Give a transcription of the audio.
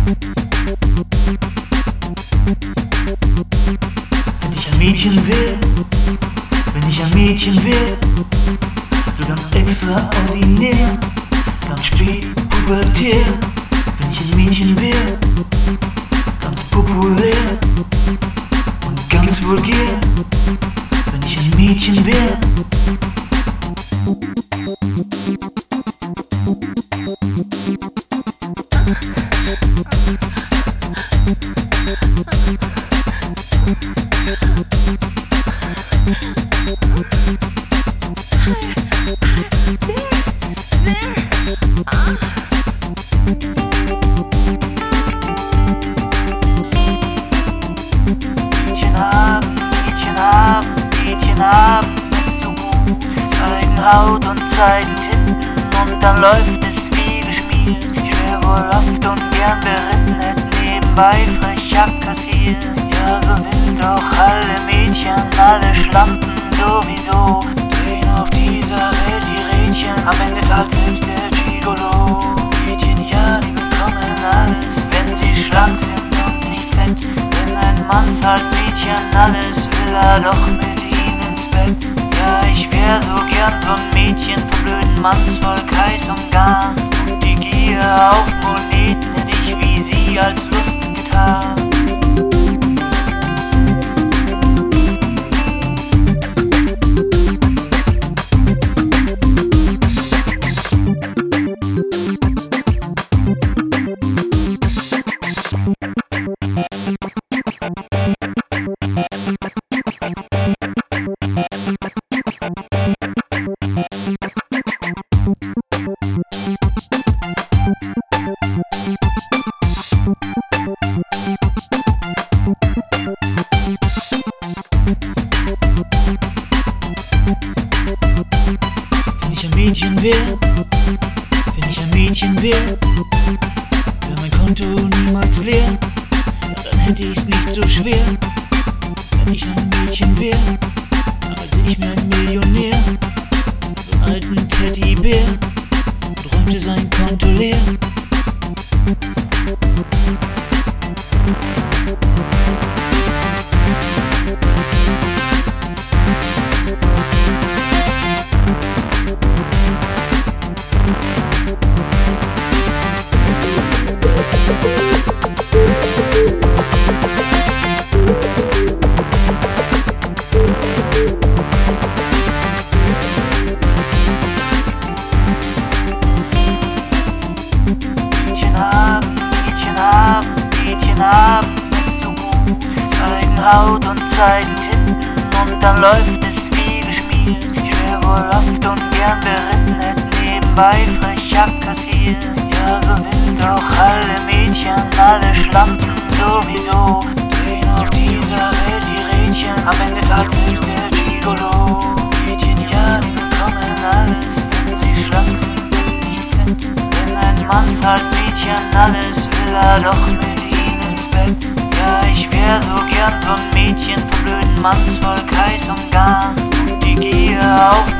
Wenn ich ein Mädchen will, wenn ich ein Mädchen will, so ganz extraordinär, ganz spät pubertär. Wenn ich ein Mädchen will, ganz populär und ganz vulgär. Wenn ich ein Mädchen will, Mädchen haben es so gut, zeigen Haut und zeigen Titten und dann läuft es wie geschmiert. Ich wär wohl oft und gern beritten, hätte nebenbei frech abkassiert. Ja, so sind doch alle Mädchen, alle Schlampen sowieso. Drehen auf dieser Welt die Rädchen, am Ende zahlt selbst der Gigolo. Mädchen, ja, die bekommen alles, wenn sie schlank sind und nicht fett. Wenn ein Mann zahlt Mädchen alles, will er doch mit ihnen ins Bett. Ja, ich wär so gern so ein Mädchen vom blöden Mannsvolk heiß umgarnt. Und die Gier auf Moneten hätte ich wie sie als Lust getan. Wenn ich ein Mädchen will, wenn ich ein Mädchen will, wäre mein Konto niemals leer, ja, dann hätte ich's nicht so schwer. Wenn ich ein Mädchen will, halte ich mir einen Millionär, so einen alten Teddybär, und räumte sein Konto leer. Mädchen haben es so gut, zeigen Haut und zeigen Titten und dann läuft es wie geschmiert. Ich wär wohl oft und gern beritten, hätte nebenbei frech abkassiert. Ja, so sind doch alle Mädchen, alle Schlampen sowieso. Drehen auf dieser Welt die Rädchen, am Ende zahlt selbst der Gigolo. Mädchen, ja, die bekommen alles, wenn sie schlank sind und nicht fett. Wenn ein Mann zahlt Mädchen alles, will er doch mit ihnen ins Bett. Ja, ich wär so gern so ein Mädchen vom blöden Mannsvolk heiß umgarnt. Und die Gier auf